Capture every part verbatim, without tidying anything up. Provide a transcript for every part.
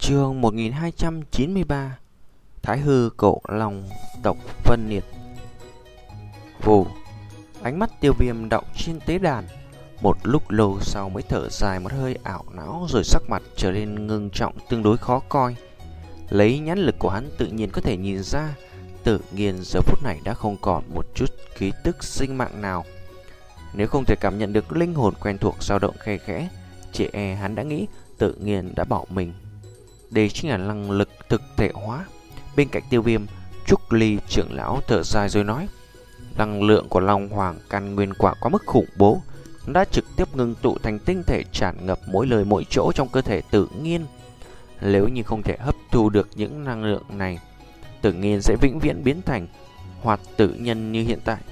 Chương một nghìn hai trăm chín mươi ba. Thái hư cổ long tộc phân liệt. Vù. Ánh mắt Tiêu Viêm đọng trên tế đàn. Một lúc lâu sau mới thở dài một hơi ảo não, rồi sắc mặt trở nên ngưng trọng tương đối khó coi. Lấy nhãn lực của hắn tự nhiên có thể nhìn ra, Tự Nghiên giờ phút này đã không còn một chút khí tức sinh mạng nào. Nếu không thể cảm nhận được linh hồn quen thuộc dao động khe khẽ, chỉ e hắn đã nghĩ Tự Nghiên đã bỏ mình. Đây chính là năng lực thực thể hóa. Bên cạnh Tiêu Viêm, Trúc Ly trưởng lão thở dài rồi nói: năng lượng của Long Hoàng căn nguyên quả quá mức khủng bố, nó đã trực tiếp ngưng tụ thành tinh thể tràn ngập mỗi lời mỗi chỗ trong cơ thể Tự Nghiên. Nếu như không thể hấp thu được những năng lượng này, Tự Nghiên sẽ vĩnh viễn biến thành hoạt tử nhân như hiện tại.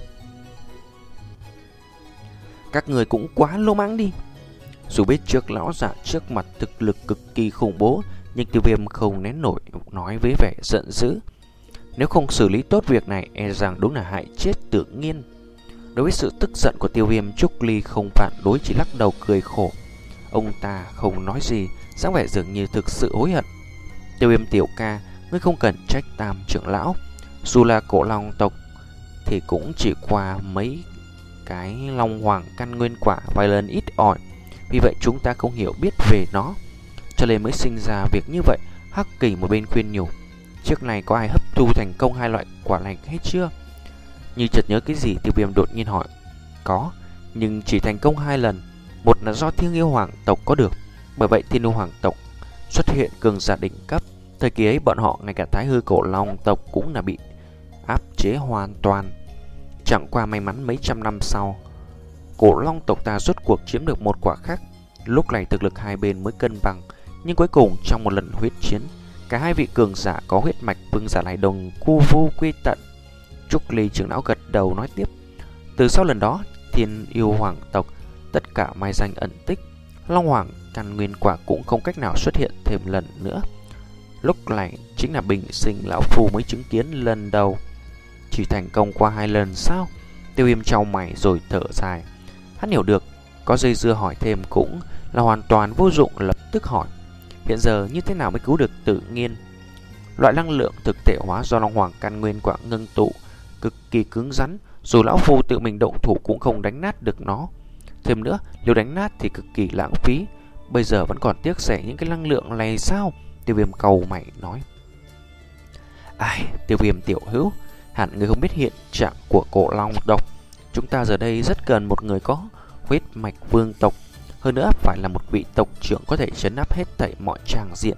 Các người cũng quá lô mãng đi. Dù biết trước lão giả trước mặt thực lực cực kỳ khủng bố, nhưng Tiêu Viêm không nén nổi nói với vẻ giận dữ: nếu không xử lý tốt việc này, e rằng đúng là hại chết Tự Nghiên. Đối với sự tức giận của Tiêu Viêm, Trúc Ly không phản đối, chỉ lắc đầu cười khổ. Ông ta không nói gì, dáng vẻ dường như thực sự hối hận. Tiêu Viêm tiểu ca, ngươi không cần trách Tam trưởng lão. Dù là cổ long tộc thì cũng chỉ qua mấy cái long hoàng căn nguyên quả vài lần ít ỏi, vì vậy chúng ta không hiểu biết về nó, cho nên mới sinh ra việc như vậy. Hắc Kỳ một bên khuyên nhủ: trước này có ai hấp thu thành công hai loại quả lành hay chưa? Như chợt nhớ cái gì, Tiêu Viêm đột nhiên hỏi: có, nhưng chỉ thành công hai lần. Một là do Thiên Yêu Hoàng tộc có được, bởi vậy Thiên Yêu Hoàng tộc xuất hiện cường giả đỉnh cấp. Thời kỳ ấy bọn họ, ngay cả Thái hư cổ long tộc cũng là bị áp chế hoàn toàn. Chẳng qua may mắn mấy trăm năm sau, cổ long tộc ta rốt cuộc chiếm được một quả khác. Lúc này thực lực hai bên mới cân bằng, nhưng cuối cùng trong một lần huyết chiến, cả hai vị cường giả có huyết mạch vương giả này đồng cu vu quy tận. Trúc Ly trưởng lão gật đầu nói tiếp: từ sau lần đó, Thiên Yêu Hoàng tộc tất cả mai danh ẩn tích, Long Hoàng căn nguyên quả cũng không cách nào xuất hiện thêm lần nữa. Lúc này chính là bình sinh lão phu mới chứng kiến lần đầu. Chỉ thành công qua hai lần sao? Tiêu Viêm chau mày rồi thở dài. Hắn hiểu được có dây dưa hỏi thêm cũng là hoàn toàn vô dụng, lập tức hỏi: hiện giờ như thế nào mới cứu được Tự Nghiên? Loại năng lượng thực thể hóa do Long Hoàng căn nguyên quả ngưng tụ cực kỳ cứng rắn, dù lão phu tự mình động thủ cũng không đánh nát được nó. Thêm nữa, nếu đánh nát thì cực kỳ lãng phí. Bây giờ vẫn còn tiếc rẻ những cái năng lượng này sao? Tiêu Viêm cầu mày nói. Ai, Tiêu Viêm tiểu hữu, hẳn người không biết hiện trạng của cổ long tộc. Chúng ta giờ đây rất cần một người có huyết mạch vương tộc, hơn nữa phải là một vị tộc trưởng có thể trấn áp hết thảy mọi tràng diện.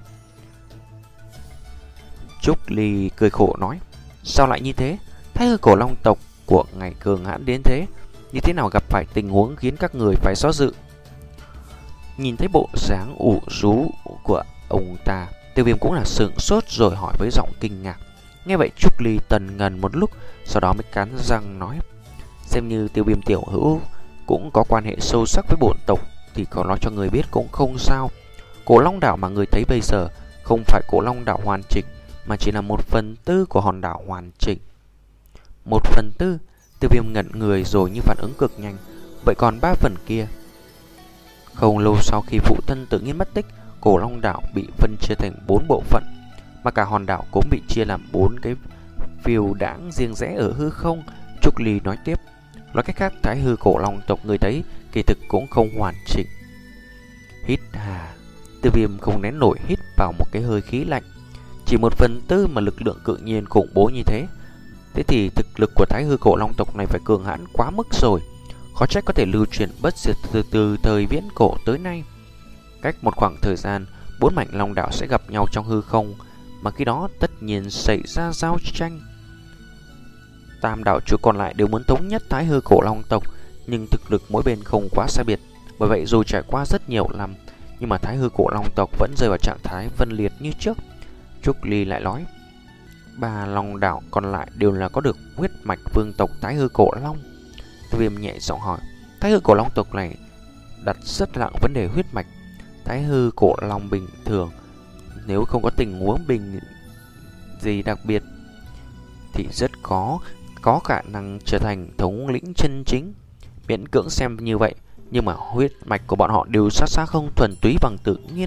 Trúc Ly cười khổ nói: sao lại như thế? Thái hư cổ long tộc của ngài cường hãn đến thế, như thế nào gặp phải tình huống khiến các người phải xót dự? Nhìn thấy bộ dáng ủ rú của ông ta, Tiêu Viêm cũng là sửng sốt rồi hỏi với giọng kinh ngạc. Nghe vậy Trúc Ly tần ngần một lúc, sau đó mới cắn răng nói: xem như Tiêu Viêm tiểu hữu cũng có quan hệ sâu sắc với bổn tộc thì có nói cho người biết cũng không sao. Cổ long đảo mà người thấy bây giờ không phải cổ long đảo hoàn chỉnh, mà chỉ là một phần tư của hòn đảo hoàn chỉnh. Một phần tư? Tiêu Viêm ngẩn người rồi như phản ứng cực nhanh. Vậy còn ba phần kia? Không lâu sau khi phụ thân Tự Nghiên mất tích, cổ long đảo bị phân chia thành bốn bộ phận, mà cả hòn đảo cũng bị chia làm bốn cái phiêu đãng riêng rẽ ở hư không. Trúc Ly nói tiếp: nói cách khác, Thái hư cổ long tộc người thấy kỳ thực cũng không hoàn chỉnh. Hít hà. Tiêu Viêm không nén nổi hít vào một cái hơi khí lạnh. Chỉ một phần tư mà lực lượng cự nhiên khủng bố như thế, thế thì thực lực của Thái hư cổ long tộc này phải cường hãn quá mức rồi. Khó trách có thể lưu truyền bất diệt từ từ thời viễn cổ tới nay. Cách một khoảng thời gian, bốn mảnh long đảo sẽ gặp nhau trong hư không, mà khi đó tất nhiên xảy ra giao tranh. Tam đảo chủ còn lại đều muốn thống nhất Thái hư cổ long tộc, nhưng thực lực mỗi bên không quá xa biệt. Bởi vậy dù trải qua rất nhiều năm, nhưng mà Thái hư cổ long tộc vẫn rơi vào trạng thái phân liệt như trước. Trúc Ly lại nói: ba long đảo còn lại đều là có được huyết mạch vương tộc Thái hư cổ long. Tiêu Viêm nhẹ giọng hỏi: Thái hư cổ long tộc này đặt rất nặng vấn đề huyết mạch. Thái hư cổ long bình thường nếu không có tình huống bình gì đặc biệt thì rất có có khả năng trở thành thống lĩnh chân chính. Miễn cưỡng xem như vậy, nhưng mà huyết mạch của bọn họ đều xa xa không thuần túy bằng Tự Nghiên.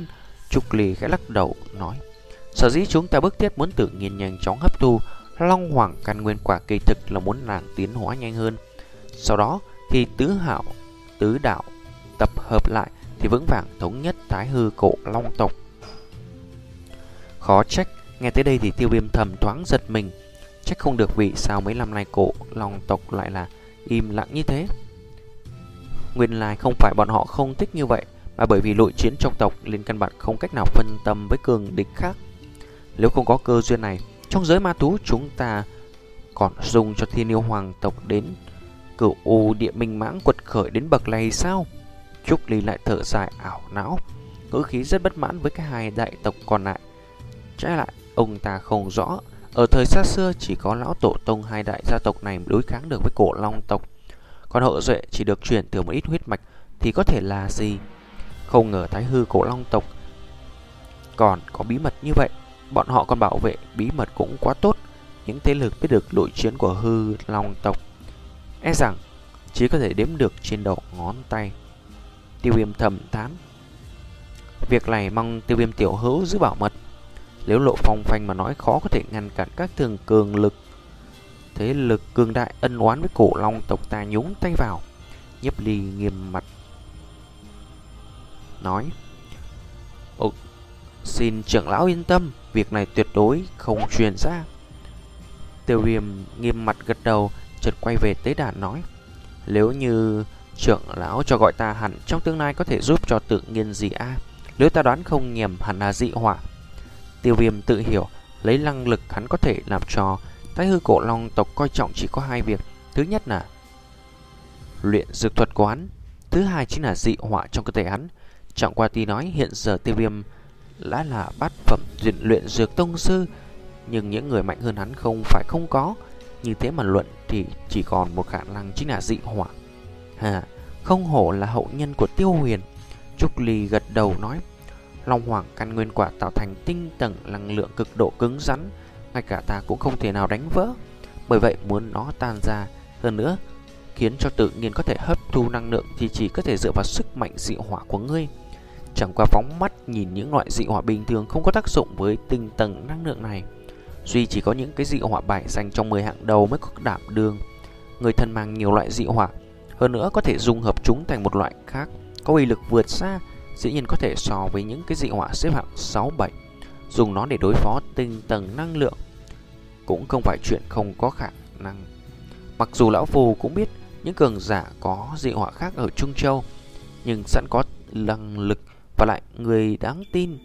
Trúc Ly khẽ lắc đầu nói, sở dĩ chúng ta bức thiết muốn tự nhiên nhanh chóng hấp thu Long Hoàng căn nguyên quả kỳ thực là muốn nàng tiến hóa nhanh hơn. Sau đó khi tứ hảo tứ đạo tập hợp lại thì vững vàng thống nhất Thái Hư Cổ Long tộc. Khó trách, nghe tới đây thì Tiêu Viêm thầm thoáng giật mình. Trách không được vì sao mấy năm nay Cổ Long tộc lại là im lặng như thế. Nguyên lai không phải bọn họ không thích như vậy, mà bởi vì nội chiến trong tộc nên căn bản không cách nào phân tâm với cường địch khác. Nếu không có cơ duyên này, trong giới ma thú chúng ta còn dùng cho Thiên Yêu Hoàng tộc đến Cửu U Địa Minh Mãng quật khởi đến bậc này sao? Trúc Ly lại thở dài ảo não, ngữ khí rất bất mãn với cái hai đại tộc còn lại. Trái lại, ông ta không rõ, ở thời xa xưa chỉ có lão tổ tông hai đại gia tộc này đối kháng được với Cổ Long tộc, còn hậu duệ chỉ được truyền từ một ít huyết mạch thì có thể là gì? Không ngờ Thái Hư Cổ Long tộc còn có bí mật như vậy. Bọn họ còn bảo vệ bí mật cũng quá tốt. Những thế lực biết được nội chiến của Hư Long tộc e rằng chỉ có thể đếm được trên đầu ngón tay. Tiêu Viêm thầm thán, việc này mong Tiêu Viêm tiểu hữu giữ bảo mật. Nếu lộ phong phanh mà nói khó có thể ngăn cản các thường cường lực thế lực cường đại ân oán với Cổ Long tộc ta nhúng tay vào. Nhiếp Ly nghiêm mặt nói, Ồ, xin trưởng lão yên tâm, việc này tuyệt đối không truyền ra. Tiêu Viêm nghiêm mặt gật đầu, chợt quay về tế đàn nói, nếu như trưởng lão cho gọi ta hẳn trong tương lai có thể giúp cho tự nhiên gì a à? Nếu ta đoán không nhầm hẳn là dị hỏa. Tiêu Viêm tự hiểu, lấy năng lực hắn có thể làm cho Thái Hư Cổ Long tộc coi trọng chỉ có hai việc. Thứ nhất là luyện dược thuật của hắn, thứ hai chính là dị hỏa trong cơ thể hắn. Chẳng qua tuy nói hiện giờ Tiêu Viêm đã là bát phẩm luyện dược tông sư, nhưng những người mạnh hơn hắn không phải không có. Như thế mà luận thì chỉ còn một khả năng chính là dị hỏa. Hà, không hổ là hậu nhân của Tiêu Huyền. Trúc Ly gật đầu nói, Long Hoàng căn nguyên quả tạo thành tinh tầng năng lượng cực độ cứng rắn, ngay cả ta cũng không thể nào đánh vỡ. Bởi vậy muốn nó tan ra, hơn nữa khiến cho tự nhiên có thể hấp thu năng lượng thì chỉ có thể dựa vào sức mạnh dị hỏa của ngươi. Chẳng qua phóng mắt nhìn những loại dị hỏa bình thường không có tác dụng với tinh tầng năng lượng này. Duy chỉ có những cái dị hỏa bài danh trong mười hạng đầu mới có đảm đương. Người thân mang nhiều loại dị hỏa, hơn nữa có thể dung hợp chúng thành một loại khác có uy lực vượt xa, dĩ nhiên có thể so với những cái dị hỏa xếp hạng sáu bảy. Dùng nó để đối phó tinh tầng năng lượng cũng không phải chuyện không có khả năng. Mặc dù lão phù cũng biết những cường giả có dị hỏa khác ở Trung Châu, nhưng sẵn có năng lực và lại người đáng tin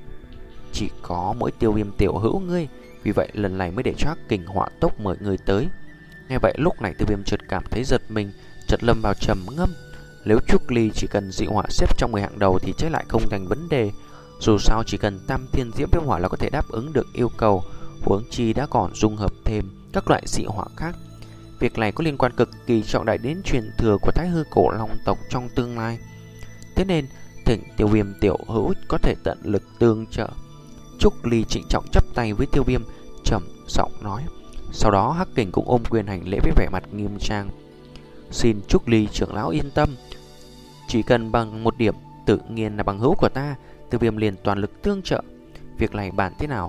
chỉ có mỗi Tiêu Viêm tiểu hữu ngươi. Vì vậy lần này mới để cho Hắc Kình Hỏa Tốc mời người tới. Nghe vậy lúc này Tiêu Viêm chợt cảm thấy giật mình, chợt lâm vào trầm ngâm. Nếu Trúc Ly chỉ cần dị hỏa xếp trong mười hạng đầu thì trái lại không thành vấn đề. Dù sao chỉ cần Tam Thiên Diễm Viêm Hỏa là có thể đáp ứng được yêu cầu, huống chi đã còn dung hợp thêm các loại dị hỏa khác. Việc này có liên quan cực kỳ trọng đại đến truyền thừa của Thái Hư Cổ Long tộc trong tương lai. Thế nên thỉnh Tiêu Viêm tiểu hữu có thể tận lực tương trợ. Trúc Ly trịnh trọng chắp tay với Tiêu Viêm, trầm giọng nói. Sau đó Hắc Kình cũng ôm quyền hành lễ với vẻ mặt nghiêm trang. Xin Trúc Ly trưởng lão yên tâm, chỉ cần bằng một điểm tự nhiên là bằng hữu của ta, Tiêu Viêm liền toàn lực tương trợ. Việc này bàn thế nào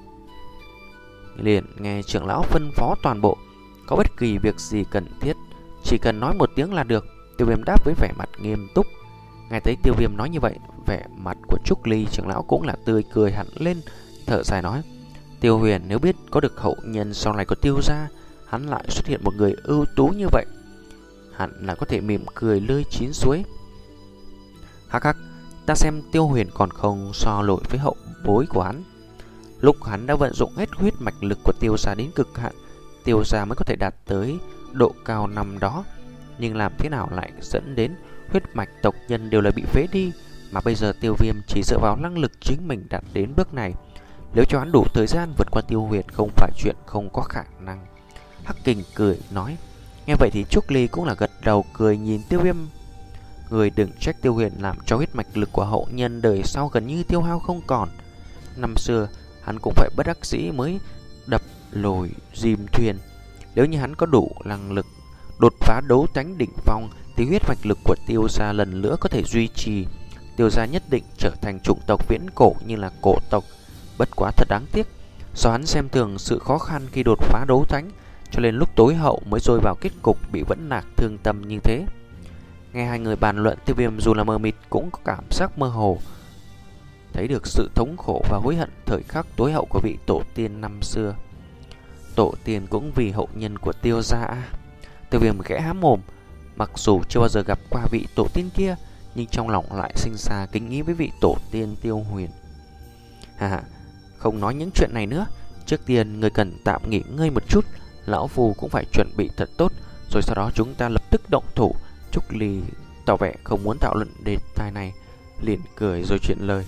liền nghe trưởng lão phân phó toàn bộ. Có bất kỳ việc gì cần thiết chỉ cần nói một tiếng là được. Tiêu Viêm đáp với vẻ mặt nghiêm túc. Nghe thấy Tiêu Viêm nói như vậy, vẻ mặt của Trúc Ly trưởng lão cũng là tươi cười hẳn lên, thở dài nói, Tiêu Huyền nếu biết có được hậu nhân sau này của Tiêu gia, hắn lại xuất hiện một người ưu tú như vậy, hẳn là có thể mỉm cười lơi chín suối. Hắc hắc, ta xem Tiêu Huyền còn không so nổi với hậu bối của hắn. Lúc hắn đã vận dụng hết huyết mạch lực của Tiêu gia đến cực hạn, Tiêu gia mới có thể đạt tới độ cao năm đó. Nhưng làm thế nào lại dẫn đến huyết mạch tộc nhân đều là bị phế đi, mà bây giờ Tiêu Viêm chỉ dựa vào năng lực chính mình đạt đến bước này. Nếu cho hắn đủ thời gian vượt qua Tiêu Huyền không phải chuyện không có khả năng. Hắc Kình cười nói. Nghe vậy thì Trúc Ly cũng là gật đầu cười nhìn Tiêu Viêm. Người đừng trách Tiêu Huyền làm cho huyết mạch lực của hậu nhân đời sau gần như tiêu hao không còn. Năm xưa hắn cũng phải bất đắc dĩ mới đập lồi dìm thuyền. Nếu như hắn có đủ năng lực đột phá đấu tánh đỉnh phong thì huyết mạch lực của Tiêu gia lần nữa có thể duy trì. Tiêu gia nhất định trở thành chủng tộc viễn cổ như là cổ tộc. Bất quá thật đáng tiếc, do hắn xem thường sự khó khăn khi đột phá đấu thánh, cho nên lúc tối hậu mới rơi vào kết cục bị vẫn lạc thương tâm như thế. Nghe hai người bàn luận, Tiêu Viêm dù là mờ mịt cũng có cảm giác mơ hồ, thấy được sự thống khổ và hối hận thời khắc tối hậu của vị tổ tiên năm xưa. Tổ tiên cũng vì hậu nhân của Tiêu gia. Tiêu Viêm khẽ há mồm, mặc dù chưa bao giờ gặp qua vị tổ tiên kia, nhưng trong lòng lại sinh ra kính ý với vị tổ tiên Tiêu Huyền. Hà, không nói những chuyện này nữa, trước tiên người cần tạm nghỉ ngơi một chút, lão phù cũng phải chuẩn bị thật tốt, rồi sau đó chúng ta lập tức động thủ. Trúc Ly tỏ vẻ không muốn thảo luận đề tài này, liền cười rồi chuyển lời.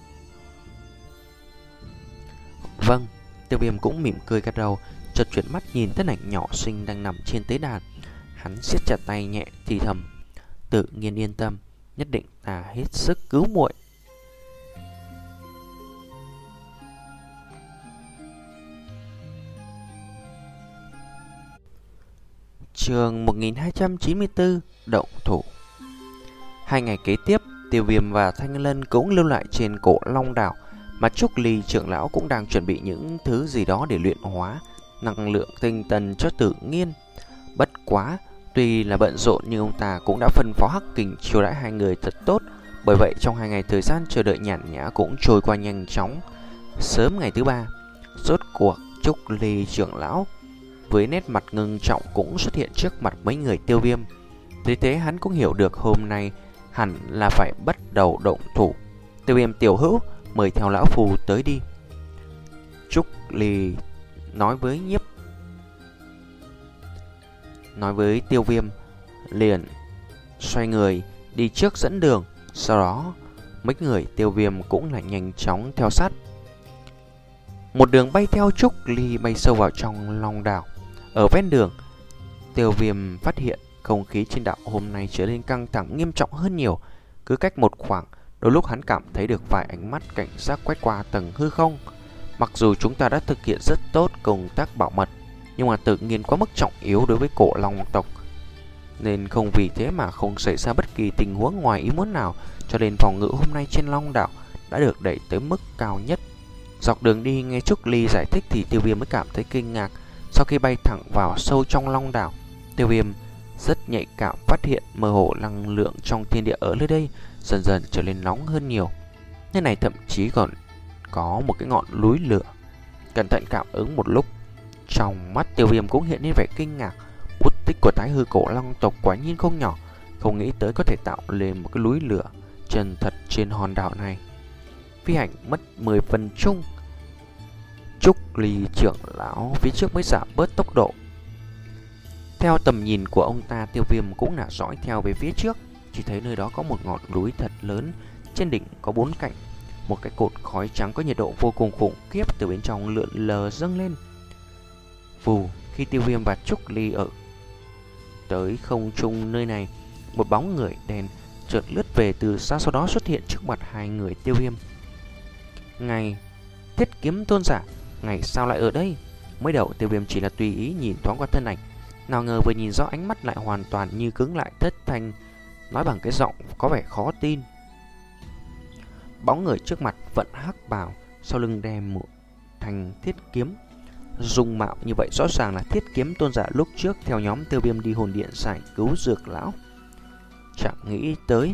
Vâng. Tiêu Viêm cũng mỉm cười gật đầu, chợt chuyển mắt nhìn thân ảnh nhỏ xinh đang nằm trên tế đàn. Hắn siết chặt tay nhẹ thì thầm, tự nhiên yên tâm, nhất định ta hết sức cứu muội. Chương một nghìn hai trăm chín mươi tư, động thủ. Hai ngày kế tiếp, Tiêu Viêm và Thanh Lân cũng lưu lại trên cổ Long đảo, mà Trúc Ly trưởng lão cũng đang chuẩn bị những thứ gì đó để luyện hóa năng lượng tinh thần cho tự nhiên. Bất quá, tuy là bận rộn nhưng ông ta cũng đã phân phó Hắc Kình chiêu đãi hai người thật tốt. Bởi vậy trong hai ngày thời gian chờ đợi nhàn nhã cũng trôi qua nhanh chóng. Sớm ngày thứ ba, rốt cuộc Trúc Ly trưởng lão với nét mặt ngưng trọng cũng xuất hiện trước mặt mấy người Tiêu Viêm. Thế thế hắn cũng hiểu được hôm nay hẳn là phải bắt đầu động thủ. Tiêu Viêm tiểu hữu, mời theo lão phù tới đi. Trúc Ly nói với nhiếp Nói với Tiêu Viêm, liền xoay người đi trước dẫn đường. Sau đó mấy người Tiêu Viêm cũng là nhanh chóng theo sát. Một đường bay theo Trúc Ly bay sâu vào trong Long đảo. Ở ven đường, Tiêu Viêm phát hiện không khí trên đảo hôm nay trở nên căng thẳng nghiêm trọng hơn nhiều. Cứ cách một khoảng, đôi lúc hắn cảm thấy được vài ánh mắt cảnh giác quét qua tầng hư không. Mặc dù chúng ta đã thực hiện rất tốt công tác bảo mật, nhưng mà tự nhiên quá mức trọng yếu đối với cổ Long tộc, nên không vì thế mà không xảy ra bất kỳ tình huống ngoài ý muốn nào, cho nên phòng ngự hôm nay trên Long đảo đã được đẩy tới mức cao nhất. Dọc đường đi nghe Trúc Ly giải thích thì Tiêu Viêm mới cảm thấy kinh ngạc. Sau khi bay thẳng vào sâu trong Long đảo, Tiêu Viêm rất nhạy cảm phát hiện mơ hồ năng lượng trong thiên địa ở nơi đây dần dần trở nên nóng hơn nhiều. Nơi này thậm chí còn có một cái ngọn núi lửa. Cẩn thận cảm ứng một lúc, trong mắt Tiêu Viêm cũng hiện lên vẻ kinh ngạc. Bút tích của Thái Hư cổ Long tộc quả nhiên không nhỏ, không nghĩ tới có thể tạo lên một cái núi lửa chân thật trên hòn đảo này. Phi hành mất mười phần chung. Trúc Ly trưởng lão phía trước mới giảm bớt tốc độ. Theo tầm nhìn của ông ta, Tiêu Viêm cũng là dõi theo về phía trước. Chỉ thấy nơi đó có một ngọn núi thật lớn, trên đỉnh có bốn cạnh. Một cái cột khói trắng có nhiệt độ vô cùng khủng khiếp từ bên trong lượn lờ dâng lên. Vù, khi Tiêu Viêm và Trúc Ly ở tới không trung nơi này, một bóng người đen chợt lướt về từ xa, sau đó xuất hiện trước mặt hai người Tiêu Viêm. Ngài Thiết Kiếm Tôn giả, ngài sao lại ở đây? Mới đầu Tiêu Viêm chỉ là tùy ý nhìn thoáng qua thân ảnh, nào ngờ vừa nhìn rõ ánh mắt lại hoàn toàn như cứng lại thất thanh, nói bằng cái giọng có vẻ khó tin. Bóng người trước mặt vận hắc bào, sau lưng đem một thanh thiết kiếm. Dung mạo như vậy rõ ràng là Thiết Kiếm Tôn giả lúc trước theo nhóm Tiêu Viêm đi hồn điện giải cứu dược lão. Chẳng nghĩ tới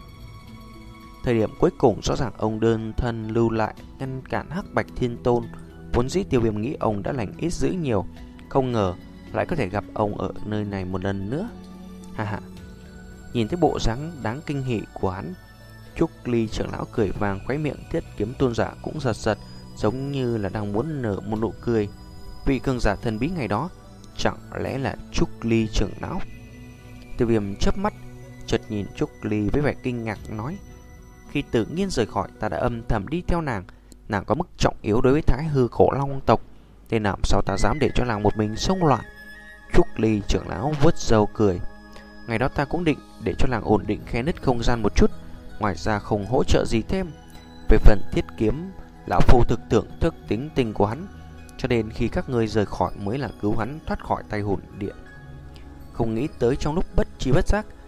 thời điểm cuối cùng rõ ràng ông đơn thân lưu lại ngăn cản Hắc Bạch Thiên Tôn. Vốn dĩ Tiêu Viêm nghĩ ông đã lành ít dữ nhiều, không ngờ lại có thể gặp ông ở nơi này một lần nữa. Ha ha. Nhìn thấy bộ dáng đáng kinh hỉ của hắn, Trúc Ly trưởng lão cười vàng, khóe miệng Thiết Kiếm Tôn giả cũng giật giật, giống như là đang muốn nở một nụ cười. Vị cường giả thần bí ngày đó chẳng lẽ là Trúc Ly trưởng lão? Tiêu Viêm chớp mắt, chợt nhìn Trúc Ly với vẻ kinh ngạc nói: khi tự nhiên rời khỏi, ta đã âm thầm đi theo nàng. Nàng có mức trọng yếu đối với Thái Hư cổ Long tộc, nên làm sao ta dám để cho nàng một mình xông loạn? Trúc Ly trưởng lão vuốt râu cười: ngày đó ta cũng định để cho nàng ổn định khe nứt không gian một chút, ngoài ra không hỗ trợ gì thêm. Về phần thiết kiếm, lão phu thực tưởng thức tính tình của hắn, cho nên khi các ngươi rời khỏi mới là cứu hắn thoát khỏi tay hồn điện. Không nghĩ tới trong lúc bất chi bất giác,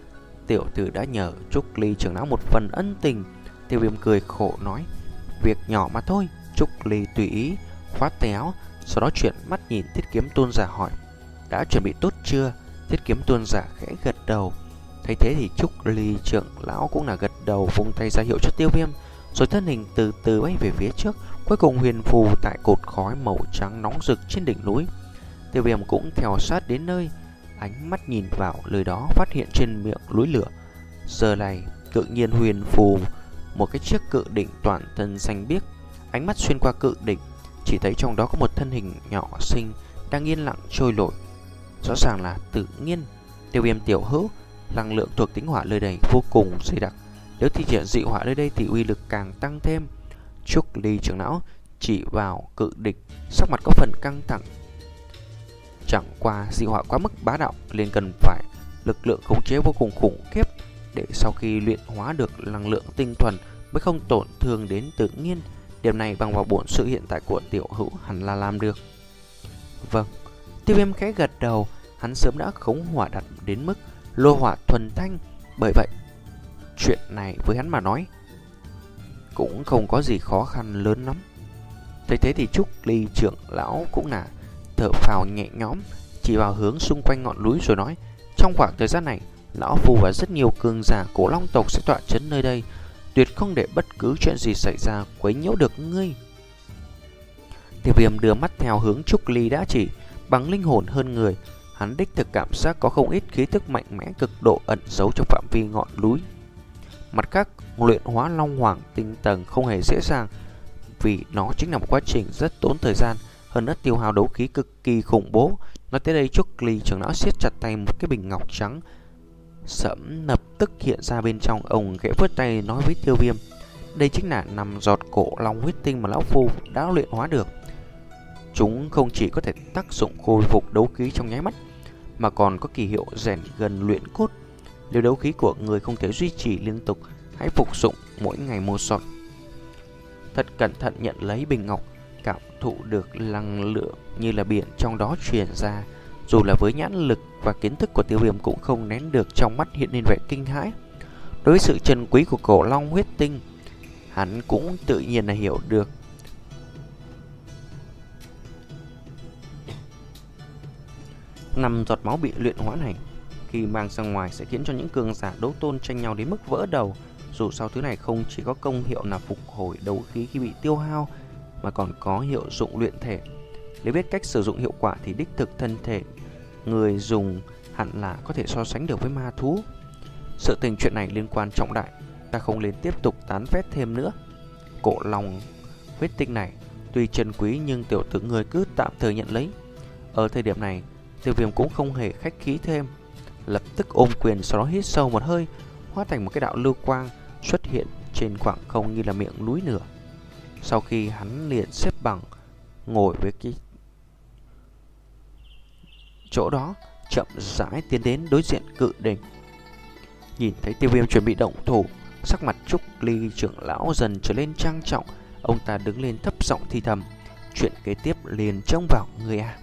tiểu tử đã nhờ Trúc Ly trưởng lão một phần ân tình. Tiêu Viêm cười khổ nói, việc nhỏ mà thôi. Trúc Ly tùy ý khoát tay áo, sau đó chuyển mắt nhìn Thiết Kiếm Tôn giả hỏi, đã chuẩn bị tốt chưa? Thiết Kiếm Tôn giả khẽ gật đầu. Thấy thế thì Trúc Ly trưởng lão cũng là gật đầu, vung tay ra hiệu cho Tiêu Viêm, rồi thân hình từ từ bay về phía trước, cuối cùng huyền phù tại cột khói màu trắng nóng rực trên đỉnh núi. Tiêu Viêm cũng theo sát đến nơi, ánh mắt nhìn vào nơi đó phát hiện trên miệng núi lửa giờ này tự nhiên huyền phù một cái chiếc cự đỉnh toàn thân xanh biếc. Ánh mắt xuyên qua cự đỉnh, chỉ thấy trong đó có một thân hình nhỏ xinh đang yên lặng trôi nổi, rõ ràng là Tự Nhiên. Tiêu Viêm tiểu hữu, năng lượng thuộc tính hỏa nơi đây vô cùng dày đặc, nếu thi triển dị hỏa nơi đây thì uy lực càng tăng thêm. Trúc Ly trưởng lão chỉ vào cự địch, sắc mặt có phần căng thẳng. Chẳng qua dị hỏa quá mức bá đạo nên cần phải lực lượng khống chế vô cùng khủng khiếp, để sau khi luyện hóa được năng lượng tinh thuần mới không tổn thương đến Tự Nhiên. Điểm này bằng vào bổn sự hiện tại của tiểu hữu hẳn là làm được. Vâng. Tiêu Viêm khẽ gật đầu, hắn sớm đã khống hỏa đặt đến mức lô hỏa thuần thanh, bởi vậy chuyện này với hắn mà nói cũng không có gì khó khăn lớn lắm. Thấy thế thì Trúc Ly trưởng lão cũng là thở phào nhẹ nhõm, chỉ vào hướng xung quanh ngọn núi rồi nói, trong khoảng thời gian này lão phu và rất nhiều cường giả cổ long tộc sẽ tọa trấn nơi đây, tuyệt không để bất cứ chuyện gì xảy ra quấy nhiễu được ngươi. Tiêu Viêm đưa mắt theo hướng Trúc Ly đã chỉ, bằng linh hồn hơn người, hắn đích thực cảm giác có không ít khí tức mạnh mẽ cực độ ẩn giấu trong phạm vi ngọn núi. Mặt khác, luyện hóa Long Hoàng tinh tầng không hề dễ dàng, vì nó chính là một quá trình rất tốn thời gian, hơn nữa tiêu hao đấu khí cực kỳ khủng bố. Nói tới đây, Trúc Ly trưởng lão siết chặt tay một cái bình ngọc trắng sẫm lập tức hiện ra bên trong. Ông khẽ vươn tay nói với Tiêu Viêm, đây chính là năm giọt cổ long huyết tinh mà lão phu đã luyện hóa được. Chúng không chỉ có thể tác dụng khôi phục đấu khí trong nháy mắt, mà còn có kỳ hiệu rèn gần luyện cốt. Nếu đấu khí của người không thể duy trì liên tục, hãy phục dụng mỗi ngày một giọt. Thật cẩn thận nhận lấy bình ngọc, cảm thụ được năng lượng như là biển trong đó truyền ra. Dù là với nhãn lực và kiến thức của Tiêu Viêm cũng không nén được trong mắt hiện lên vẻ kinh hãi. Đối với sự trân quý của cổ long huyết tinh, hắn cũng tự nhiên là hiểu được. Năm giọt máu bị luyện hóa này khi mang ra ngoài sẽ khiến cho những cường giả đấu tôn tranh nhau đến mức vỡ đầu. Dù sao thứ này không chỉ có công hiệu là phục hồi đấu khí khi bị tiêu hao, mà còn có hiệu dụng luyện thể. Nếu biết cách sử dụng hiệu quả thì đích thực thân thể người dùng hẳn là có thể so sánh được với ma thú. Sự tình chuyện này liên quan trọng đại, ta không nên tiếp tục tán phét thêm nữa. Cổ long huyết tinh này tuy trân quý nhưng tiểu tử người cứ tạm thời nhận lấy. Ở thời điểm này, Tiêu Viêm cũng không hề khách khí thêm, lập tức ôm quyền, sau đó hít sâu một hơi, hóa thành một cái đạo lưu quang xuất hiện trên khoảng không như là miệng núi lửa. Sau khi hắn liền xếp bằng ngồi với cái chỗ đó, chậm rãi tiến đến đối diện cự đỉnh. Nhìn thấy Tiêu Viêm chuẩn bị động thủ, sắc mặt Trúc Ly trưởng lão dần trở lên trang trọng. Ông ta đứng lên thấp giọng thì thầm, chuyện kế tiếp liền trông vào người à.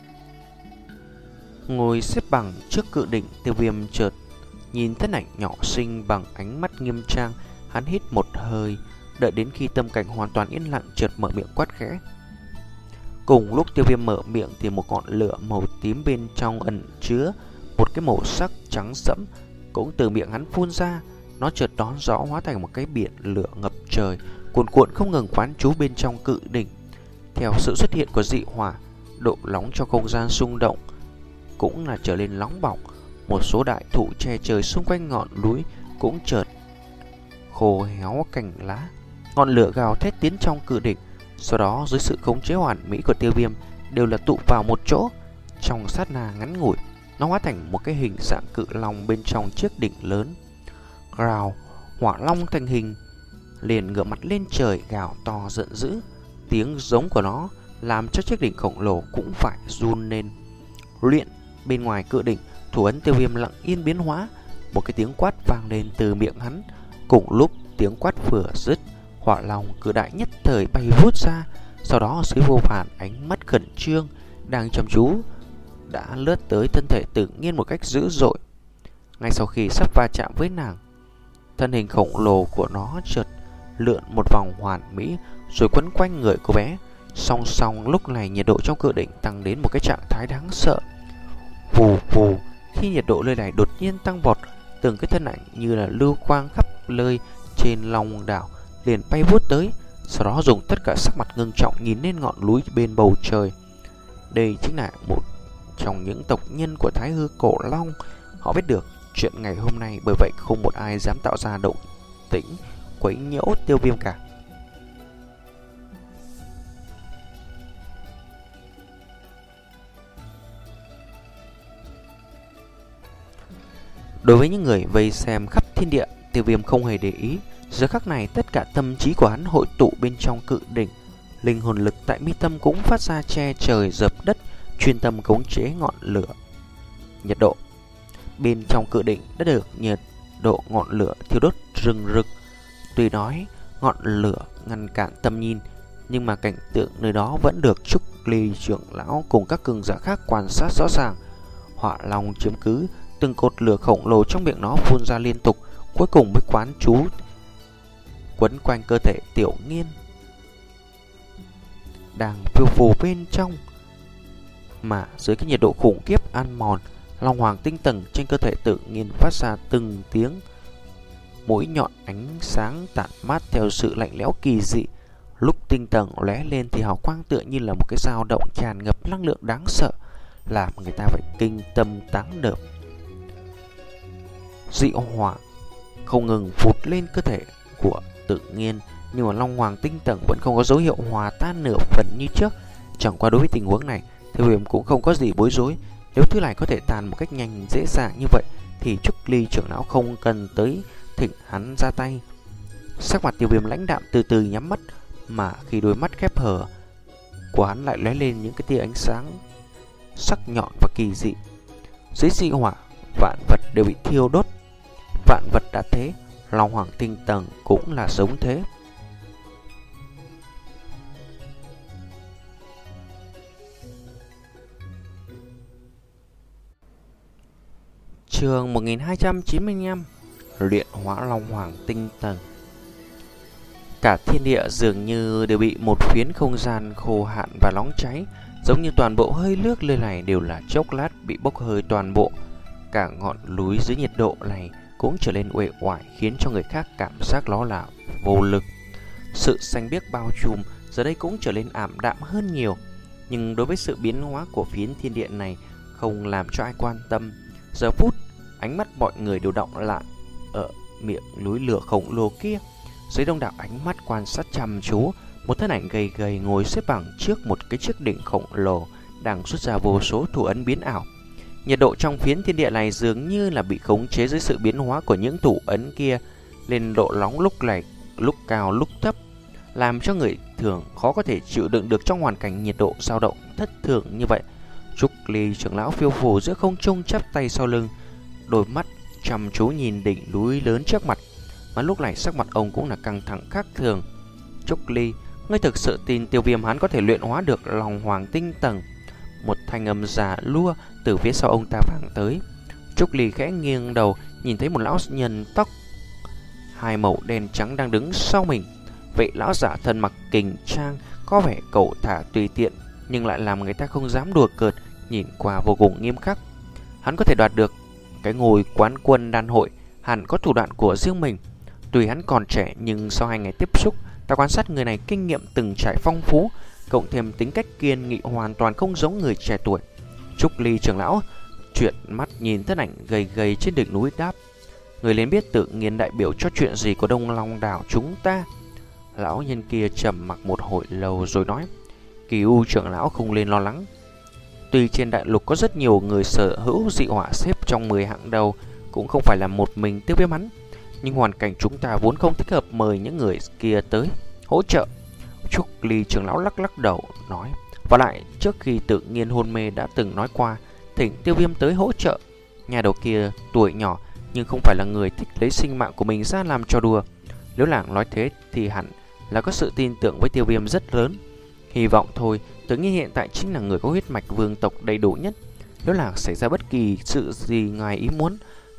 Ngồi xếp bằng trước cự đỉnh, Tiêu Viêm chợt nhìn thân ảnh nhỏ xinh bằng ánh mắt nghiêm trang. Hắn hít một hơi, đợi đến khi tâm cảnh hoàn toàn yên lặng, chợt mở miệng quát khẽ. Cùng lúc Tiêu Viêm mở miệng thì một ngọn lửa màu tím bên trong ẩn chứa một cái màu sắc trắng sẫm cũng từ miệng hắn phun ra. Nó chợt đón gió hóa thành một cái biển lửa ngập trời, cuồn cuộn không ngừng quán trú bên trong cự đỉnh. Theo sự xuất hiện của dị hỏa, độ nóng cho không gian xung động cũng là trở lên nóng bỏng. Một số đại thụ che trời xung quanh ngọn núi cũng chợt khô héo cành lá. Ngọn lửa gào thét tiến trong cự đỉnh, sau đó dưới sự khống chế hoàn mỹ của Tiêu Viêm đều là tụ vào một chỗ. Trong sát na ngắn ngủi, nó hóa thành một cái hình dạng cự long bên trong chiếc đỉnh lớn. Gào, hỏa long thành hình liền ngửa mặt lên trời gào to giận dữ. Tiếng giống của nó làm cho chiếc đỉnh khổng lồ cũng phải run lên. Luyện bên ngoài cự đỉnh, thủ ấn Tiêu Viêm lặng yên biến hóa. Một cái tiếng quát vang lên từ miệng hắn. Cùng lúc tiếng quát vừa dứt, hỏa long cự đại nhất thời bay vút ra. Sau đó dưới vô vàn ánh mắt khẩn trương đang chăm chú đã lướt tới thân thể Tự Nhiên một cách dữ dội. Ngay sau khi sắp va chạm với nàng, thân hình khổng lồ của nó chợt lượn một vòng hoàn mỹ rồi quấn quanh người cô bé. Song song lúc này nhiệt độ trong cự đỉnh tăng đến một cái trạng thái đáng sợ. Vù vù, khi nhiệt độ nơi này đột nhiên tăng vọt, từng cái thân ảnh như là lưu quang khắp nơi trên lòng đảo liền bay vút tới, sau đó dùng tất cả sắc mặt ngưng trọng nhìn lên ngọn núi bên bầu trời. Đây chính là một trong những tộc nhân của Thái Hư Cổ Long. Họ biết được chuyện ngày hôm nay, bởi vậy không một ai dám tạo ra động tĩnh quấy nhiễu Tiêu Viêm cả. Đối với những người vây xem khắp thiên địa, Tiêu Viêm không hề để ý. Giờ khắc này tất cả tâm trí của hắn hội tụ bên trong cự đỉnh. Linh hồn lực tại mi tâm cũng phát ra che trời dập đất, chuyên tâm khống chế ngọn lửa. Nhiệt độ bên trong cự đỉnh đã được nhiệt độ ngọn lửa thiêu đốt rừng rực. Tuy nói ngọn lửa ngăn cản tầm nhìn, nhưng mà cảnh tượng nơi đó vẫn được Trúc Ly trưởng lão cùng các cường giả khác quan sát rõ ràng. Hỏa long chiếm cứ, từng cột lửa khổng lồ trong miệng nó phun ra liên tục, cuối cùng mới quán chú quấn quanh cơ thể Tiểu Nghiên đang phiêu phù bên trong. Mà dưới cái nhiệt độ khủng khiếp ăn mòn, long hoàng tinh tầng trên cơ thể Tự Nhiên phát ra từng tiếng mũi nhọn ánh sáng tản mát theo sự lạnh lẽo kỳ dị. Lúc tinh tầng lóe lên thì hào quang tựa như là một cái dao động tràn ngập năng lượng đáng sợ, làm người ta phải kinh tâm táng đợp. Dị hỏa không ngừng phụt lên cơ thể của Tự Nhiên, nhưng mà long hoàng tinh tầng vẫn không có dấu hiệu hòa tan nửa phần như trước. Chẳng qua đối với tình huống này, Tiêu Viêm cũng không có gì bối rối. Nếu thứ này có thể tàn một cách nhanh dễ dàng như vậy thì Trúc Ly trưởng lão không cần tới thỉnh hắn ra tay. Sắc mặt Tiêu Viêm lãnh đạm từ từ nhắm mắt, mà khi đôi mắt khép hờ của hắn lại lóe lên những cái tia ánh sáng sắc nhọn và kỳ dị. Dưới dị hỏa, vạn vật đều bị thiêu đốt. Vạn vật đã thế, long hoàng tinh tầng cũng là giống thế. Chương một nghìn hai trăm chín mươi lăm, luyện hóa long hoàng tinh tầng. Cả thiên địa dường như đều bị một phiến không gian khô hạn và nóng cháy, giống như toàn bộ hơi nước nơi này đều là chốc lát bị bốc hơi toàn bộ. Cả ngọn núi dưới nhiệt độ này cũng trở nên uể oải, khiến cho người khác cảm giác nó là vô lực. Sự xanh biếc bao trùm giờ đây cũng trở nên ảm đạm hơn nhiều, nhưng đối với sự biến hóa của phiến thiên địa này không làm cho ai quan tâm. Giờ phút ánh mắt mọi người đều đọng lại ở miệng núi lửa khổng lồ kia. Dưới đông đảo ánh mắt quan sát chăm chú, một thân ảnh gầy gầy ngồi xếp bằng trước một cái chiếc đỉnh khổng lồ đang xuất ra vô số thủ ấn biến ảo. Nhiệt độ trong phiến thiên địa này dường như là bị khống chế dưới sự biến hóa của những thủ ấn kia, lên độ nóng lúc này lúc cao lúc thấp, làm cho người thường khó có thể chịu đựng được trong hoàn cảnh nhiệt độ dao động thất thường như vậy. Trúc Ly trưởng lão phiêu phù giữa không trung chắp tay sau lưng, đôi mắt chăm chú nhìn đỉnh núi lớn trước mặt, mà lúc này sắc mặt ông cũng là căng thẳng khác thường. Trúc Ly, ngươi thực sự tin Tiêu Viêm hắn có thể luyện hóa được long hoàng tinh tầng? Một thanh âm già lua từ phía sau ông ta vang tới. Trúc Ly khẽ nghiêng đầu, nhìn thấy một lão nhân tóc hai màu đen trắng đang đứng sau mình. Vậy lão giả thân mặc kình trang, có vẻ cẩu thả tùy tiện, nhưng lại làm người ta không dám đùa cợt, nhìn qua vô cùng nghiêm khắc. Hắn có thể đoạt được cái ngôi quán quân đan hội, hẳn có thủ đoạn của riêng mình. Tuy hắn còn trẻ, nhưng sau hai ngày tiếp xúc, ta quan sát người này kinh nghiệm từng trải phong phú, cộng thêm tính cách kiên nghị hoàn toàn không giống người trẻ tuổi. Trúc Ly trưởng lão chuyển mắt nhìn thân ảnh gầy gầy trên đỉnh núi đáp: người liền biết Tự Nhiên đại biểu cho chuyện gì của Đông Long đảo chúng ta. Lão nhân kia trầm mặc một hồi lâu rồi nói: Cửu trưởng lão không nên lo lắng. Tuy trên đại lục có rất nhiều người sở hữu dị hỏa xếp trong mười hạng đầu, cũng không phải là một mình Tiêu Viêm hắn, nhưng hoàn cảnh chúng ta vốn không thích hợp mời những người kia tới hỗ trợ. Trúc Ly trưởng lão lắc lắc đầu nói: và lại trước khi Tự Nhiên hôn mê đã từng nói qua thỉnh Tiêu Viêm tới hỗ trợ. Nhà đầu kia tuổi nhỏ nhưng không phải là người thích lấy sinh mạng của mình ra làm trò đùa. Nếu làng nói thế thì hẳn là có sự tin tưởng với Tiêu Viêm rất lớn. Hy vọng thôi, Tự Nhiên hiện tại chính là người có huyết mạch vương tộc đầy đủ nhất. Nếu làng xảy ra bất kỳ sự gì ngoài ý muốn,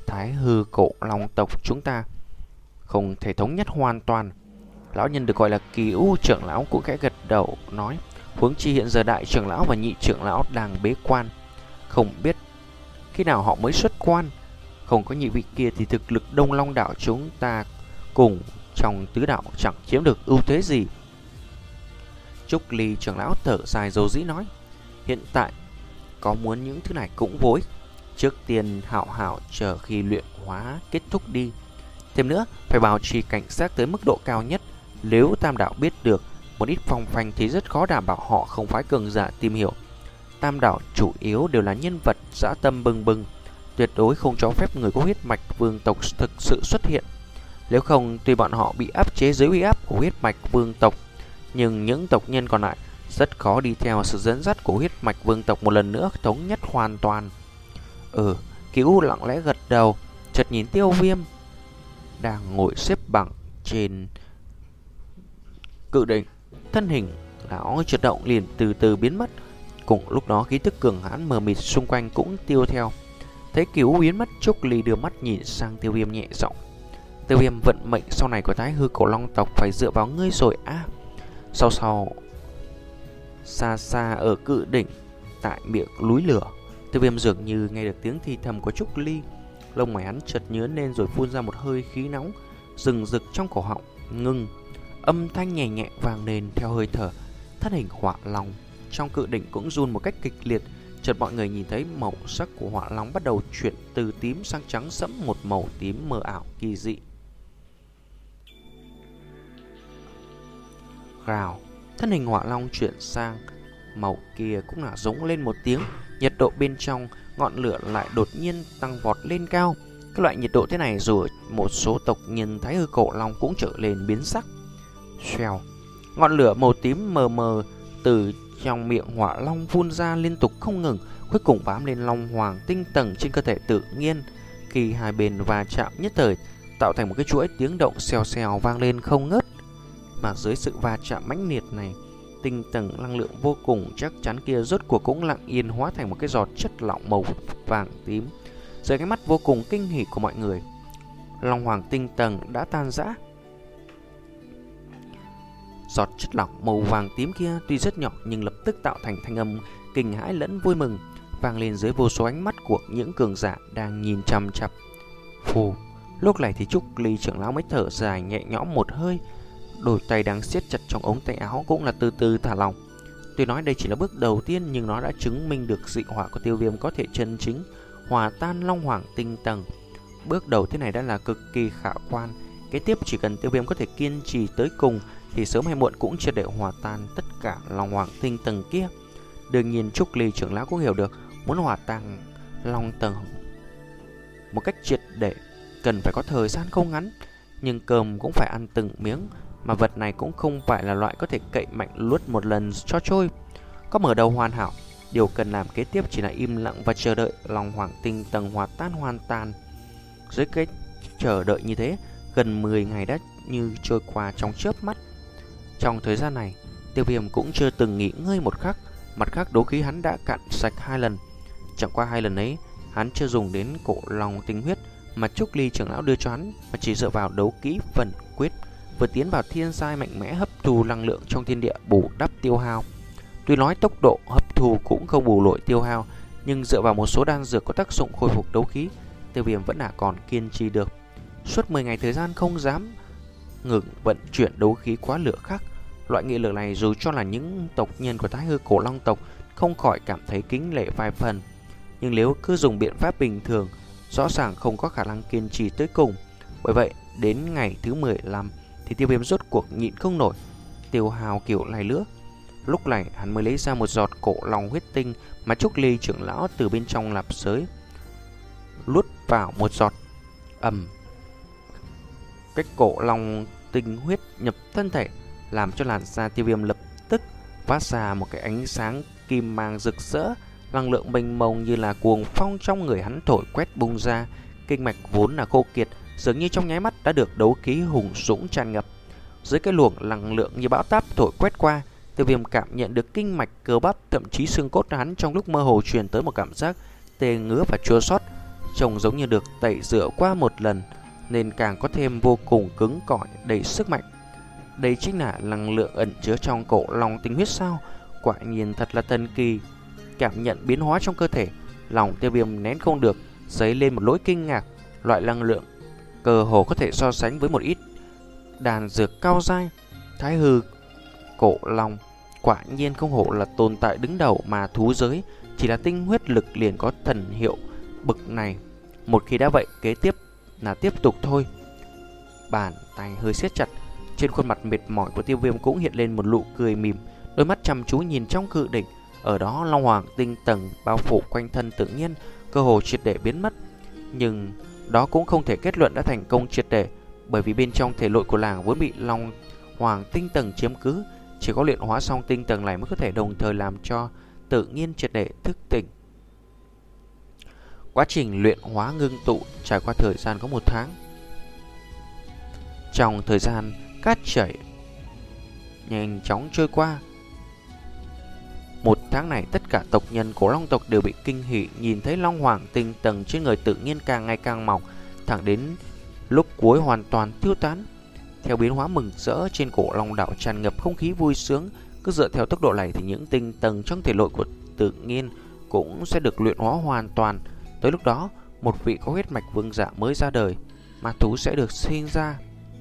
Thái hư cổ long tộc chúng ta không thể thống nhất hoàn toàn. Lão nhân được gọi là Kỳ U trưởng lão cũng khẽ gật đầu nói, huống chi hiện giờ đại trưởng lão và nhị trưởng lão đang bế quan, không biết khi nào họ mới xuất quan. Không có nhị vị kia thì thực lực Đông Long đạo chúng ta cùng trong tứ đạo chẳng chiếm được ưu thế gì. Trúc Ly trưởng lão thở dài dầu dĩ nói, hiện tại có muốn những thứ này cũng vối, trước tiên hảo hảo chờ khi luyện hóa kết thúc đi. Thêm nữa, phải bảo trì cảnh giác tới mức độ cao nhất. Nếu Tam đạo biết được một ít phong phanh thì rất khó đảm bảo họ không phái cường giả tìm hiểu. Tam đạo chủ yếu đều là nhân vật dã tâm bừng bừng, tuyệt đối không cho phép người có huyết mạch vương tộc thực sự xuất hiện. Nếu không, tuy bọn họ bị áp chế dưới uy áp của huyết mạch vương tộc, nhưng những tộc nhân còn lại rất khó đi theo sự dẫn dắt của huyết mạch vương tộc một lần nữa thống nhất hoàn toàn. Ừ, Cứu lặng lẽ gật đầu, chợt nhìn Tiêu Viêm đang ngồi xếp bằng trên cự đỉnh, thân hình lão chợt động liền từ từ biến mất. Cùng lúc đó khí tức cường hãn mờ mịt xung quanh cũng tiêu theo. Thấy Cứu biến mất, Trúc Ly đưa mắt nhìn sang Tiêu Viêm nhẹ giọng, Tiêu Viêm, vận mệnh sau này của Thái hư cổ long tộc phải dựa vào ngươi rồi a. À, sau sau xa xa ở cự đỉnh tại miệng núi lửa, Tiêu Viêm dường như nghe được tiếng thì thầm của Trúc Ly. Lông mày hắn chợt nhướng lên rồi phun ra một hơi khí nóng rừng rực trong cổ họng, ngưng. Âm thanh nhẹ nhẹ vang lên theo hơi thở. Thân hình hỏa long trong cự đỉnh cũng run một cách kịch liệt. Chợt mọi người nhìn thấy màu sắc của hỏa long bắt đầu chuyển từ tím sang trắng sẫm, một màu tím mờ ảo kỳ dị. Gào, thân hình hỏa long chuyển sang màu kia cũng là giống lên một tiếng. Nhiệt độ bên trong ngọn lửa lại đột nhiên tăng vọt lên cao. Cái loại nhiệt độ thế này dù ở một số tộc nhân Thái hư cổ long cũng trở lên biến sắc. Xoèo, ngọn lửa màu tím mờ mờ từ trong miệng hỏa long phun ra liên tục không ngừng, cuối cùng bám lên long hoàng tinh tầng trên cơ thể tự nhiên. Khi hai bên va chạm nhất thời tạo thành một cái chuỗi tiếng động xèo xèo vang lên không ngớt. Mà dưới sự va chạm mãnh liệt này, tinh tầng năng lượng vô cùng chắc chắn kia rốt cuộc cũng lặng yên hóa thành một cái giọt chất lỏng màu vàng tím. Dưới cái mắt vô cùng kinh hỉ của mọi người, long hoàng tinh tầng đã tan rã. Giọt chất lỏng màu vàng tím kia tuy rất nhỏ nhưng lập tức tạo thành thanh âm kinh hãi lẫn vui mừng, vang lên dưới vô số ánh mắt của những cường giả đang nhìn chằm chằm. Phù, lúc này thì Trúc Ly trưởng lão mới thở dài nhẹ nhõm một hơi, đôi tay đang siết chặt trong ống tay áo cũng là từ từ thả lỏng. Tuy nói đây chỉ là bước đầu tiên nhưng nó đã chứng minh được dị hỏa của Tiêu Viêm có thể chân chính hòa tan long hoàng tinh tầng. Bước đầu thế này đã là cực kỳ khả quan. Kế tiếp chỉ cần Tiêu Viêm có thể kiên trì tới cùng thì sớm hay muộn cũng triệt để hòa tan tất cả long hoàng tinh tầng kia. Đương nhiên Trúc Ly trưởng lão cũng hiểu được, muốn hòa tan long tầng một cách triệt để cần phải có thời gian không ngắn, nhưng cơm cũng phải ăn từng miếng, mà vật này cũng không phải là loại có thể cậy mạnh luốt một lần cho trôi. Có mở đầu hoàn hảo, điều cần làm kế tiếp chỉ là im lặng và chờ đợi long hoàng tinh tầng hòa tan hoàn toàn. Dưới cái chờ đợi như thế, gần mười ngày đã như trôi qua trong chớp mắt. Trong thời gian này, Tiêu Viêm cũng chưa từng nghỉ ngơi một khắc. Mặt khác đấu khí hắn đã cạn sạch hai lần. Chẳng qua hai lần ấy, hắn chưa dùng đến cổ long tinh huyết mà Trúc Ly trưởng lão đưa cho hắn, mà chỉ dựa vào đấu kỹ phần quyết vừa tiến vào thiên giai mạnh mẽ hấp thu năng lượng trong thiên địa bù đắp tiêu hao. Tuy nói tốc độ hấp thu cũng không bù nổi tiêu hao, nhưng dựa vào một số đan dược có tác dụng khôi phục đấu khí, Tiêu Viêm vẫn là còn kiên trì được. Suốt mười ngày thời gian không dám ngừng vận chuyển đấu khí quá lửa khác. Loại nghị lực này dù cho là những tộc nhân của Thái hư cổ long tộc không khỏi cảm thấy kính lệ vài phần, nhưng nếu cứ dùng biện pháp bình thường, rõ ràng không có khả năng kiên trì tới cùng. Bởi vậy, đến ngày thứ mười lăm thì Tiêu Viêm rốt cuộc nhịn không nổi tiêu hao kiểu này nữa. Lúc này hắn mới lấy ra một giọt cổ long huyết tinh mà Trúc Ly trưởng lão từ bên trong lạp giới luốt vào một giọt. Ầm, cách cổ long tinh huyết nhập thân thể làm cho làn da Tiêu Viêm lập tức phát ra một cái ánh sáng kim mang rực rỡ. Năng lượng mênh mông như là cuồng phong trong người hắn thổi quét bung ra. Kinh mạch vốn là khô kiệt dường như trong nháy mắt đã được đấu khí hùng dũng tràn ngập. Dưới cái luồng năng lượng như bão táp thổi quét qua, Tiêu Viêm cảm nhận được kinh mạch, cơ bắp, thậm chí xương cốt hắn trong lúc mơ hồ truyền tới một cảm giác tê ngứa và chua xót. trông giống như được tẩy rửa qua một lần, nên càng có thêm vô cùng cứng cỏi, đầy sức mạnh. Đây chính là năng lượng ẩn chứa trong cổ long tinh huyết sao? Quả nhiên thật là thần kỳ. Cảm nhận biến hóa trong cơ thể, lòng Tiêu Viêm nén không được, dấy lên một nỗi kinh ngạc. Loại năng lượng cơ hồ có thể so sánh với một ít đàn dược cao dai. Thái hư cổ long quả nhiên không hổ là tồn tại đứng đầu mà thú giới, chỉ là tinh huyết lực liền có thần hiệu bực này. Một khi đã vậy, kế tiếp là tiếp tục thôi. Bàn tay hơi siết chặt, trên khuôn mặt mệt mỏi của Tiêu Viêm cũng hiện lên một nụ cười mỉm, đôi mắt chăm chú nhìn trong cự đỉnh. Ở đó long hoàng tinh tầng bao phủ quanh thân tự nhiên, cơ hồ triệt để biến mất. Nhưng đó cũng không thể kết luận đã thành công triệt để, bởi vì bên trong thể nội của làng vốn bị long hoàng tinh tầng chiếm cứ. Chỉ có luyện hóa xong tinh tầng này mới có thể đồng thời làm cho tự nhiên triệt để thức tỉnh. Quá trình luyện hóa ngưng tụ trải qua thời gian có một tháng. Trong thời gian cát chảy nhanh chóng trôi qua, một tháng này tất cả tộc nhân của long tộc đều bị kinh hỉ nhìn thấy long hoàng tinh tầng trên người tự nhiên càng ngày càng mỏng, thẳng đến lúc cuối hoàn toàn tiêu tán. Theo biến hóa mừng rỡ trên cổ long đảo tràn ngập không khí vui sướng. Cứ dựa theo tốc độ này thì những tinh tầng trong thể nội của tự nhiên cũng sẽ được luyện hóa hoàn toàn. Tới lúc đó, một vị có huyết mạch vương giả mới ra đời, ma thú sẽ được sinh ra.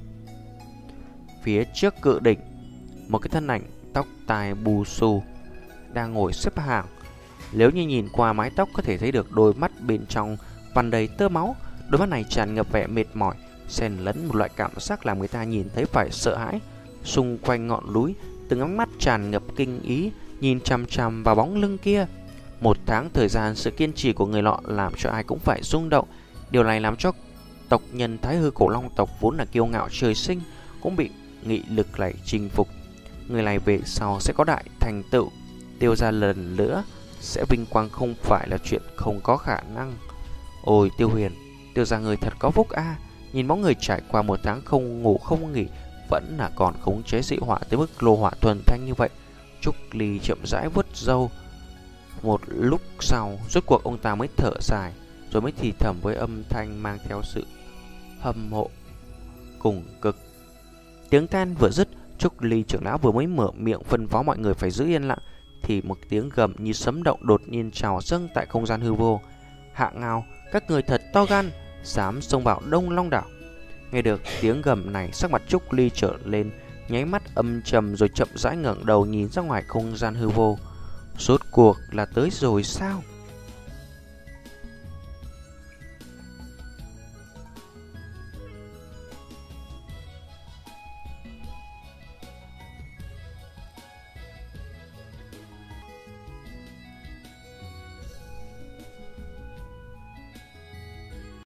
Phía trước cự đỉnh, một cái thân ảnh tóc tai bù xù đang ngồi xếp hàng. Nếu như nhìn qua mái tóc có thể thấy được đôi mắt bên trong vằn đầy tơ máu. Đôi mắt này tràn ngập vẻ mệt mỏi, xen lẫn một loại cảm giác làm người ta nhìn thấy phải sợ hãi. Xung quanh ngọn núi, từng ánh mắt tràn ngập kinh ý nhìn chằm chằm vào bóng lưng kia. Một tháng thời gian, sự kiên trì của người nọ làm cho ai cũng phải rung động. Điều này làm cho tộc nhân Thái hư cổ long tộc vốn là kiêu ngạo trời sinh cũng bị nghị lực này chinh phục. Người này về sau sẽ có đại thành tựu, Tiêu gia lần nữa sẽ vinh quang không phải là chuyện không có khả năng. Ôi Tiêu Huyền, Tiêu gia người thật có phúc a. À. Nhìn bóng người trải qua một tháng không ngủ không nghỉ, vẫn là còn khống chế dị hỏa tới mức lô hỏa thuần thanh như vậy. Trúc Ly chậm rãi vuốt râu. Một lúc sau, rốt cuộc ông ta mới thở dài, rồi mới thì thầm với âm thanh mang theo sự hâm mộ cùng cực. Tiếng than vừa dứt, Trúc Ly trưởng lão vừa mới mở miệng phân phó mọi người phải giữ yên lặng, thì một tiếng gầm như sấm động đột nhiên trào dâng tại không gian hư vô. Hạ Ngao, các người thật to gan, dám xông vào Đông Long đảo. Nghe được tiếng gầm này, sắc mặt Trúc Ly trở lên, nháy mắt âm trầm rồi chậm rãi ngẩng đầu nhìn ra ngoài không gian hư vô. Rốt cuộc là tới rồi sao?